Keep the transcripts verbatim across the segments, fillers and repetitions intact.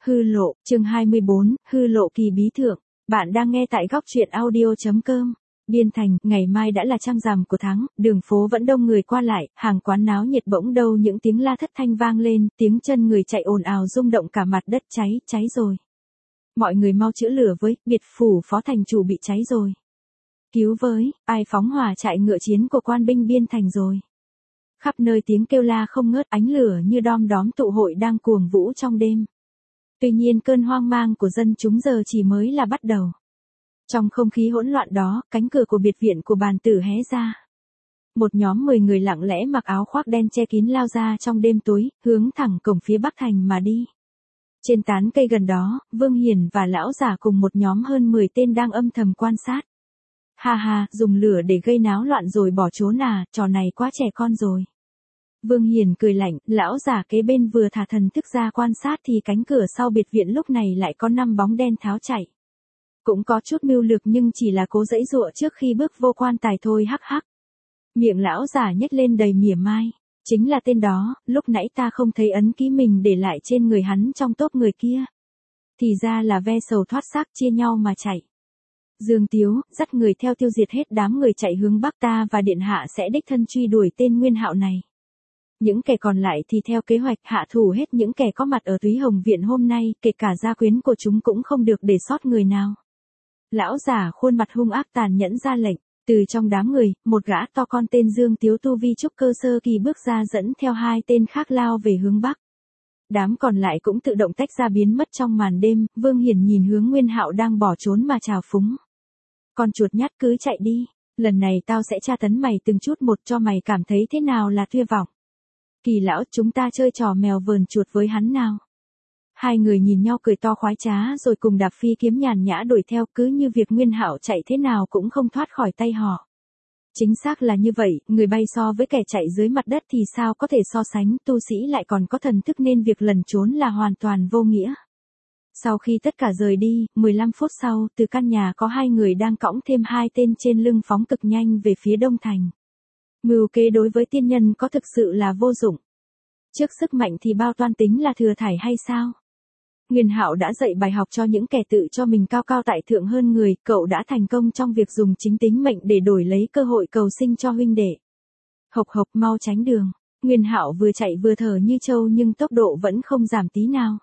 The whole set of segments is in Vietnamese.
Hư lộ, chương hai mươi bốn, hư lộ kỳ bí thượng. Bạn đang nghe tại góc truyện audio.com. Biên Thành, ngày mai đã là trăng rằm của tháng, đường phố vẫn đông người qua lại, hàng quán náo nhiệt bỗng đâu những tiếng la thất thanh vang lên, tiếng chân người chạy ồn ào rung động cả mặt đất. Cháy, cháy rồi. Mọi người mau chữa lửa với, biệt phủ phó thành chủ bị cháy rồi. Cứu với, ai phóng hỏa chạy ngựa chiến của quan binh Biên Thành rồi. Khắp nơi tiếng kêu la không ngớt, ánh lửa như đom đóm tụ hội đang cuồng vũ trong đêm. Tuy nhiên cơn hoang mang của dân chúng giờ chỉ mới là bắt đầu. Trong không khí hỗn loạn đó, cánh cửa của biệt viện của bàn tử hé ra. Một nhóm mười người lặng lẽ mặc áo khoác đen che kín lao ra trong đêm tối, hướng thẳng cổng phía Bắc Thành mà đi. Trên tán cây gần đó, Vương Hiển và lão giả cùng một nhóm hơn mười tên đang âm thầm quan sát. Ha ha, dùng lửa để gây náo loạn rồi bỏ trốn à, trò này quá trẻ con rồi. Vương Hiển cười lạnh, lão giả kế bên vừa thả thần thức ra quan sát thì cánh cửa sau biệt viện lúc này lại có năm bóng đen tháo chạy. Cũng có chút mưu lược nhưng chỉ là cố giãy giụa trước khi bước vô quan tài thôi. Hắc hắc. Miệng lão giả nhếch lên đầy mỉa mai. Chính là tên đó, lúc nãy ta không thấy ấn ký mình để lại trên người hắn trong tốp người kia. Thì ra là ve sầu thoát xác chia nhau mà chạy. Dương Tiếu, dắt người theo tiêu diệt hết đám người chạy hướng Bắc, ta và điện hạ sẽ đích thân truy đuổi tên Nguyên Hạo này. Những kẻ còn lại thì theo kế hoạch hạ thủ hết những kẻ có mặt ở Túy Hồng Viện hôm nay, kể cả gia quyến của chúng cũng không được để sót người nào. Lão giả khuôn mặt hung ác tàn nhẫn ra lệnh, từ trong đám người, một gã to con tên Dương Tiếu tu vi trúc cơ sơ kỳ bước ra dẫn theo hai tên khác lao về hướng Bắc. Đám còn lại cũng tự động tách ra biến mất trong màn đêm. Vương Hiển nhìn hướng Nguyên Hạo đang bỏ trốn mà trào phúng. Con chuột nhát cứ chạy đi, lần này tao sẽ tra tấn mày từng chút một cho mày cảm thấy thế nào là tuyệt vọng. Kỳ lão, chúng ta chơi trò mèo vờn chuột với hắn nào. Hai người nhìn nhau cười to khoái trá rồi cùng đạp phi kiếm nhàn nhã đuổi theo, cứ như việc Nguyên Hạo chạy thế nào cũng không thoát khỏi tay họ. Chính xác là như vậy, người bay so với kẻ chạy dưới mặt đất thì sao có thể so sánh, tu sĩ lại còn có thần thức nên việc lẩn trốn là hoàn toàn vô nghĩa. Sau khi tất cả rời đi, mười lăm phút sau, từ căn nhà có hai người đang cõng thêm hai tên trên lưng phóng cực nhanh về phía Đông Thành. Mưu kế đối với tiên nhân có thực sự là vô dụng. Trước sức mạnh thì bao toan tính là thừa thải hay sao? Nguyên Hạo đã dạy bài học cho những kẻ tự cho mình cao cao tại thượng hơn người, cậu đã thành công trong việc dùng chính tính mệnh để đổi lấy cơ hội cầu sinh cho huynh đệ. Hộc hộc, mau tránh đường. Nguyên Hạo vừa chạy vừa thở như trâu nhưng tốc độ vẫn không giảm tí nào.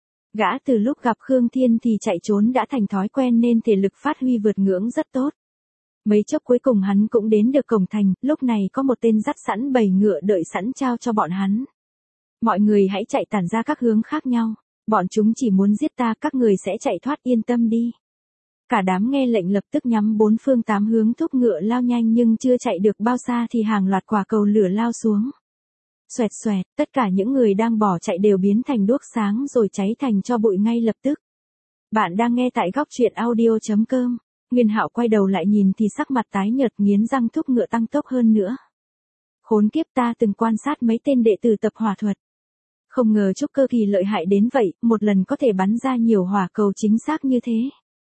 Gã từ lúc gặp Khương Thiên thì chạy trốn đã thành thói quen nên thể lực phát huy vượt ngưỡng rất tốt. Mấy chốc cuối cùng hắn cũng đến được cổng thành, lúc này có một tên dắt sẵn bầy ngựa đợi sẵn trao cho bọn hắn. Mọi người hãy chạy tản ra các hướng khác nhau, bọn chúng chỉ muốn giết ta, các người sẽ chạy thoát, yên tâm đi. Cả đám nghe lệnh lập tức nhắm bốn phương tám hướng thúc ngựa lao nhanh nhưng chưa chạy được bao xa thì hàng loạt quả cầu lửa lao xuống. Xoẹt xoẹt, tất cả những người đang bỏ chạy đều biến thành đuốc sáng rồi cháy thành tro bụi ngay lập tức. Bạn đang nghe tại góc truyện audio.com. Nguyên Hạo quay đầu lại nhìn thì sắc mặt tái nhợt, nghiến răng thúc ngựa tăng tốc hơn nữa. Khốn kiếp, ta từng quan sát mấy tên đệ tử tập hỏa thuật. Không ngờ trúc cơ kỳ lợi hại đến vậy, một lần có thể bắn ra nhiều hỏa cầu chính xác như thế.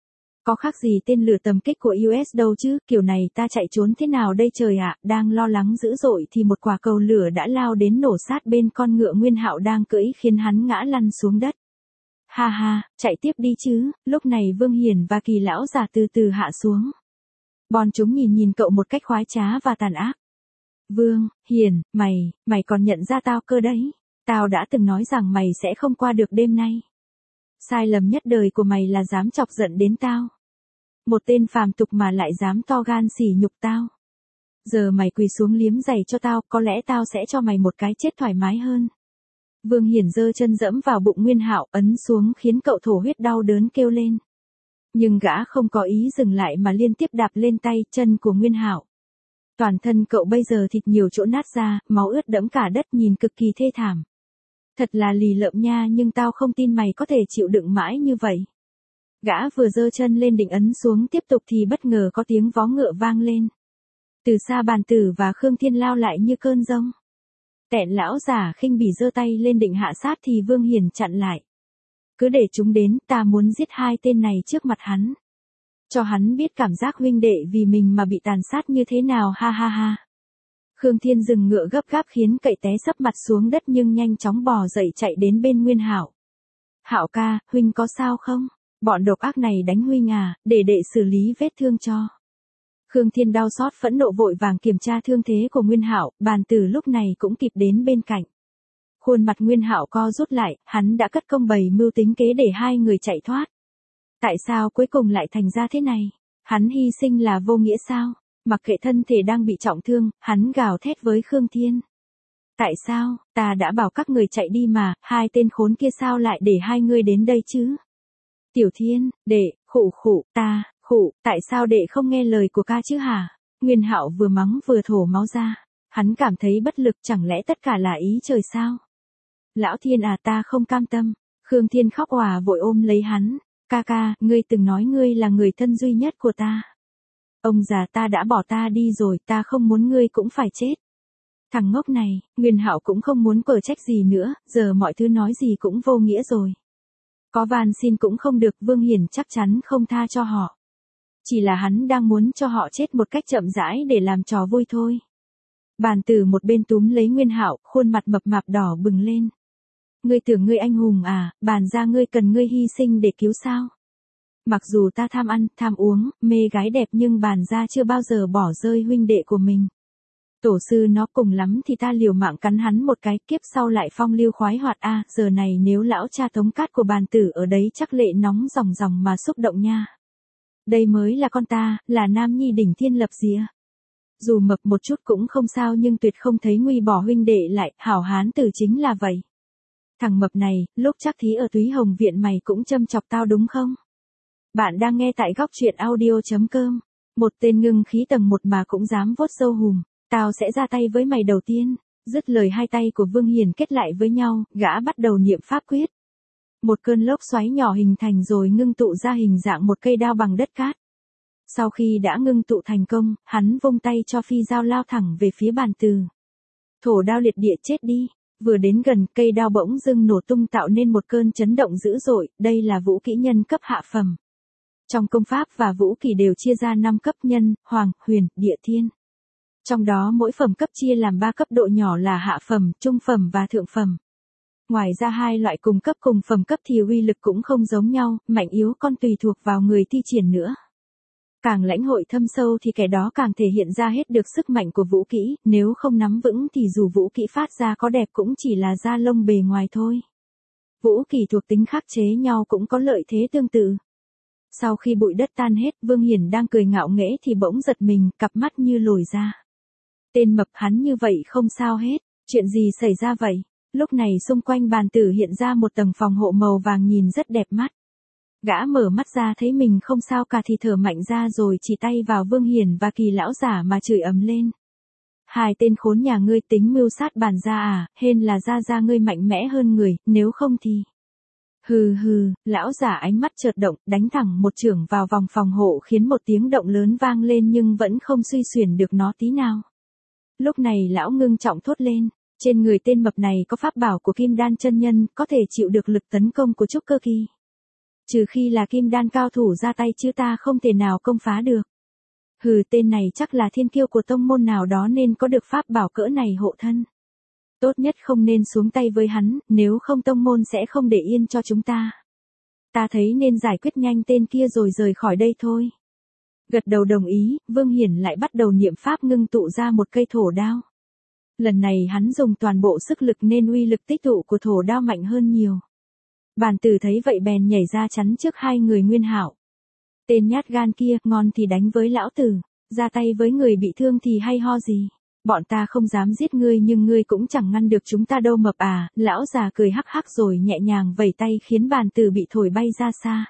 Có khác gì tên lửa tầm kích của u ét đâu chứ, kiểu này ta chạy trốn thế nào đây trời ạ. Đang lo lắng dữ dội thì một quả cầu lửa đã lao đến nổ sát bên con ngựa Nguyên Hạo đang cưỡi khiến hắn ngã lăn xuống đất. Ha ha, chạy tiếp đi chứ. Lúc này Vương Hiển và Kỳ lão giả từ từ hạ xuống. Bọn chúng nhìn nhìn cậu một cách khoái trá và tàn ác. Vương, Hiển, mày, mày còn nhận ra tao cơ đấy. Tao đã từng nói rằng mày sẽ không qua được đêm nay. Sai lầm nhất đời của mày là dám chọc giận đến tao. Một tên phàm tục mà lại dám to gan sỉ nhục tao. Giờ mày quỳ xuống liếm giày cho tao, có lẽ tao sẽ cho mày một cái chết thoải mái hơn. Vương Hiển giơ chân dẫm vào bụng Nguyên Hạo, ấn xuống khiến cậu thổ huyết đau đớn kêu lên. Nhưng gã không có ý dừng lại mà liên tiếp đạp lên tay, chân của Nguyên Hạo. Toàn thân cậu bây giờ thịt nhiều chỗ nát ra, máu ướt đẫm cả đất, nhìn cực kỳ thê thảm. Thật là lì lợm nha, nhưng tao không tin mày có thể chịu đựng mãi như vậy. Gã vừa giơ chân lên định ấn xuống tiếp tục thì bất ngờ có tiếng vó ngựa vang lên. Từ xa Bàn Tử và Khương Thiên lao lại như cơn giông. Tẹn lão giả khinh bỉ giơ tay lên định hạ sát thì Vương Hiển chặn lại. Cứ để chúng đến, ta muốn giết hai tên này trước mặt hắn. Cho hắn biết cảm giác huynh đệ vì mình mà bị tàn sát như thế nào, ha ha ha. Khương Thiên dừng ngựa gấp gáp khiến cậy té sấp mặt xuống đất nhưng nhanh chóng bò dậy chạy đến bên Nguyên Hạo. Hạo ca, huynh có sao không? Bọn độc ác này đánh huynh à, để đệ xử lý vết thương cho. Khương Thiên đau xót phẫn nộ vội vàng kiểm tra thương thế của Nguyên Hạo, Bàn Tử lúc này cũng kịp đến bên cạnh. Khuôn mặt Nguyên Hạo co rút lại, hắn đã cất công bày mưu tính kế để hai người chạy thoát. Tại sao cuối cùng lại thành ra thế này? Hắn hy sinh là vô nghĩa sao? Mặc kệ thân thể đang bị trọng thương, hắn gào thét với Khương Thiên. Tại sao, ta đã bảo các người chạy đi mà, hai tên khốn kia sao lại để hai người đến đây chứ? Tiểu Thiên, đệ, khụ khụ, ta, khụ, tại sao đệ không nghe lời của ca chứ hả? Nguyên Hạo vừa mắng vừa thổ máu ra. Hắn cảm thấy bất lực, chẳng lẽ tất cả là ý trời sao? Lão Thiên à, ta không cam tâm. Khương Thiên khóc òa vội ôm lấy hắn. Ca ca, ngươi từng nói ngươi là người thân duy nhất của ta. Ông già ta đã bỏ ta đi rồi, ta không muốn ngươi cũng phải chết. Thằng ngốc này, Nguyên Hạo cũng không muốn quở trách gì nữa, giờ mọi thứ nói gì cũng vô nghĩa rồi. Có van xin cũng không được, Vương Hiển chắc chắn không tha cho họ. Chỉ là hắn đang muốn cho họ chết một cách chậm rãi để làm trò vui thôi. Bàn Tử một bên túm lấy Nguyên Hạo, khuôn mặt mập mạp đỏ bừng lên. Ngươi tưởng ngươi anh hùng à, bàn ra ngươi cần ngươi hy sinh để cứu sao? Mặc dù ta tham ăn, tham uống, mê gái đẹp nhưng bàn ra chưa bao giờ bỏ rơi huynh đệ của mình. Tổ sư nó cùng lắm thì ta liều mạng cắn hắn một cái, kiếp sau lại phong lưu khoái hoạt a, à, giờ này nếu lão cha Tống Cát của Bàn Tử ở đấy chắc lệ nóng ròng ròng mà xúc động nha. Đây mới là con ta, là nam nhi đỉnh thiên lập dìa. Dù mập một chút cũng không sao nhưng tuyệt không thấy nguy bỏ huynh đệ lại, hảo hán tử chính là vậy. Thằng mập này, lúc chắc thí ở Túy Hồng Viện mày cũng châm chọc tao đúng không? Bạn đang nghe tại góc truyện audio chấm com. Một tên ngưng khí tầng một mà cũng dám vuốt râu hùm. Tao sẽ ra tay với mày đầu tiên. Dứt lời hai tay của Vương Hiền kết lại với nhau, gã bắt đầu niệm pháp quyết. Một cơn lốc xoáy nhỏ hình thành rồi ngưng tụ ra hình dạng một cây đao bằng đất cát. Sau khi đã ngưng tụ thành công, hắn vung tay cho phi dao lao thẳng về phía Bàn Tử. Thổ đao liệt địa chết đi. Vừa đến gần, cây đao bỗng dưng nổ tung tạo nên một cơn chấn động dữ dội, đây là vũ kỹ nhân cấp hạ phẩm. Trong công pháp và vũ kỹ đều chia ra năm cấp nhân, hoàng, huyền, địa thiên. Trong đó mỗi phẩm cấp chia làm ba cấp độ nhỏ là hạ phẩm, trung phẩm và thượng phẩm. Ngoài ra hai loại cùng cấp cùng phẩm cấp thì uy lực cũng không giống nhau, mạnh yếu còn tùy thuộc vào người thi triển nữa. Càng lãnh hội thâm sâu thì kẻ đó càng thể hiện ra hết được sức mạnh của vũ kỹ, nếu không nắm vững thì dù vũ kỹ phát ra có đẹp cũng chỉ là da lông bề ngoài thôi. Vũ kỹ thuộc tính khắc chế nhau cũng có lợi thế tương tự. Sau khi bụi đất tan hết, Vương Hiển đang cười ngạo nghễ thì bỗng giật mình, cặp mắt như lồi ra. Tên mập hắn như vậy không sao hết, chuyện gì xảy ra vậy? Lúc này xung quanh Bàn Tử hiện ra một tầng phòng hộ màu vàng nhìn rất đẹp mắt. Gã mở mắt ra thấy mình không sao cả thì thở mạnh ra rồi chỉ tay vào Vương Hiển và Kỳ lão giả mà chửi ầm lên. Hai tên khốn nhà ngươi tính mưu sát Bàn gia à, hên là gia gia ngươi mạnh mẽ hơn người, nếu không thì... Hừ hừ, lão giả ánh mắt chợt động, đánh thẳng một chưởng vào vòng phòng hộ khiến một tiếng động lớn vang lên nhưng vẫn không suy xuyển được nó tí nào. Lúc này lão ngưng trọng thốt lên, trên người tên mập này có pháp bảo của Kim Đan chân nhân, có thể chịu được lực tấn công của trúc cơ kỳ. Trừ khi là Kim Đan cao thủ ra tay chứ ta không thể nào công phá được. Hừ, tên này chắc là thiên kiêu của tông môn nào đó nên có được pháp bảo cỡ này hộ thân. Tốt nhất không nên xuống tay với hắn, nếu không tông môn sẽ không để yên cho chúng ta. Ta thấy nên giải quyết nhanh tên kia rồi rời khỏi đây thôi. Gật đầu đồng ý, Vương Hiển lại bắt đầu niệm pháp ngưng tụ ra một cây thổ đao. Lần này hắn dùng toàn bộ sức lực nên uy lực tích tụ của thổ đao mạnh hơn nhiều. Bàn Tử thấy vậy bèn nhảy ra chắn trước hai người Nguyên Hạo. Tên nhát gan kia, ngon thì đánh với lão tử, ra tay với người bị thương thì hay ho gì. Bọn ta không dám giết ngươi nhưng ngươi cũng chẳng ngăn được chúng ta đâu mập à, lão già cười hắc hắc rồi nhẹ nhàng vẩy tay khiến Bàn Tử bị thổi bay ra xa.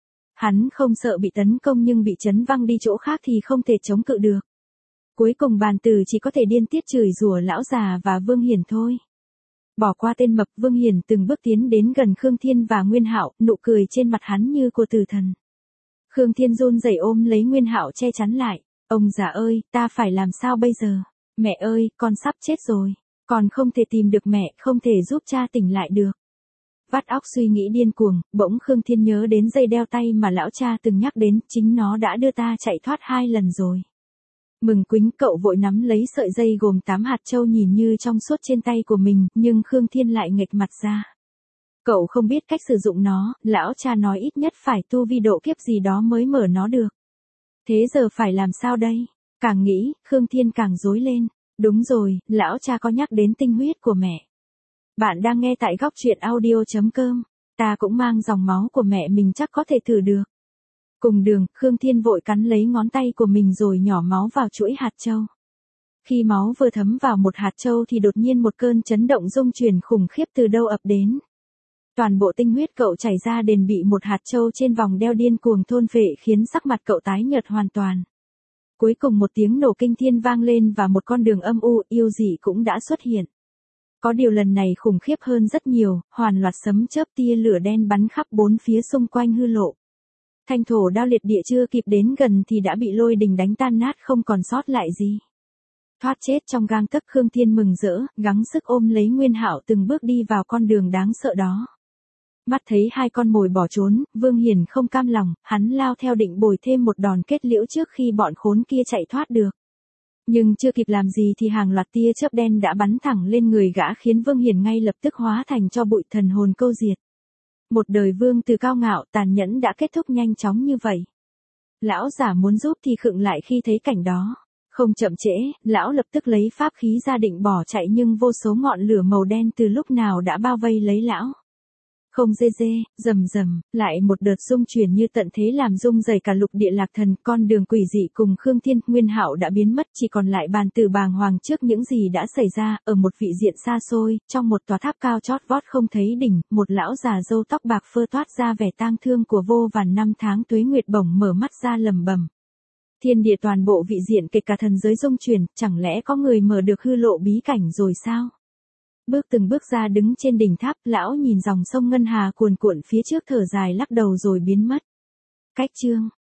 Hắn không sợ bị tấn công nhưng bị chấn văng đi chỗ khác thì không thể chống cự được. Cuối cùng Bàn Tử chỉ có thể điên tiết chửi rủa lão già và Vương Hiển thôi. Bỏ qua tên mập, Vương Hiển từng bước tiến đến gần Khương Thiên và Nguyên Hạo, nụ cười trên mặt hắn như của tử thần. Khương Thiên run rẩy ôm lấy Nguyên Hạo che chắn lại. Ông già ơi, ta phải làm sao bây giờ? Mẹ ơi, con sắp chết rồi. Con không thể tìm được mẹ, không thể giúp cha tỉnh lại được. Vắt óc suy nghĩ điên cuồng, bỗng Khương Thiên nhớ đến dây đeo tay mà lão cha từng nhắc đến, chính nó đã đưa ta chạy thoát hai lần rồi. Mừng quính cậu vội nắm lấy sợi dây gồm tám hạt châu nhìn như trong suốt trên tay của mình, nhưng Khương Thiên lại nghệch mặt ra. Cậu không biết cách sử dụng nó, lão cha nói ít nhất phải tu vi độ kiếp gì đó mới mở nó được. Thế giờ phải làm sao đây? Càng nghĩ, Khương Thiên càng rối lên. Đúng rồi, lão cha có nhắc đến tinh huyết của mẹ. Bạn đang nghe tại góc truyện audio.com. Ta cũng mang dòng máu của mẹ mình chắc có thể thử được. Cùng đường, Khương Thiên vội cắn lấy ngón tay của mình rồi nhỏ máu vào chuỗi hạt châu. Khi máu vừa thấm vào một hạt châu thì đột nhiên một cơn chấn động rung chuyển khủng khiếp từ đâu ập đến. Toàn bộ tinh huyết cậu chảy ra đền bị một hạt châu trên vòng đeo điên cuồng thôn phệ khiến sắc mặt cậu tái nhợt hoàn toàn. Cuối cùng một tiếng nổ kinh thiên vang lên và một con đường âm u yêu dị cũng đã xuất hiện. Có điều lần này khủng khiếp hơn rất nhiều, hoàn loạt sấm chớp tia lửa đen bắn khắp bốn phía xung quanh hư lộ. Thanh thổ đao liệt địa chưa kịp đến gần thì đã bị lôi đình đánh tan nát không còn sót lại gì. Thoát chết trong gang tấc, Khương Thiên mừng rỡ, gắng sức ôm lấy Nguyên Hạo từng bước đi vào con đường đáng sợ đó. Mắt thấy hai con mồi bỏ trốn, Vương Hiển không cam lòng, hắn lao theo định bồi thêm một đòn kết liễu trước khi bọn khốn kia chạy thoát được. Nhưng chưa kịp làm gì thì hàng loạt tia chớp đen đã bắn thẳng lên người gã khiến Vương Hiển ngay lập tức hóa thành tro bụi, thần hồn câu diệt. Một đời vương từ cao ngạo tàn nhẫn đã kết thúc nhanh chóng như vậy. Lão giả muốn giúp thì khựng lại khi thấy cảnh đó. Không chậm trễ, lão lập tức lấy pháp khí ra định bỏ chạy nhưng vô số ngọn lửa màu đen từ lúc nào đã bao vây lấy lão. Không dê dê, rầm rầm, lại một đợt rung chuyển như tận thế làm rung rẩy cả lục địa Lạc Thần, con đường quỷ dị cùng Khương Thiên, Nguyên Hạo đã biến mất, chỉ còn lại bàn tử bàng hoàng trước những gì đã xảy ra, ở một vị diện xa xôi, trong một tòa tháp cao chót vót không thấy đỉnh, một lão già râu tóc bạc phơ toát ra vẻ tang thương của vô vàn năm tháng tuế nguyệt bỗng mở mắt ra lẩm bẩm. Thiên địa toàn bộ vị diện kể cả thần giới rung chuyển, chẳng lẽ có người mở được hư lộ bí cảnh rồi sao? Bước từng bước ra đứng trên đỉnh tháp, lão nhìn dòng sông ngân hà cuồn cuộn phía trước thở dài lắc đầu rồi biến mất. Cách chương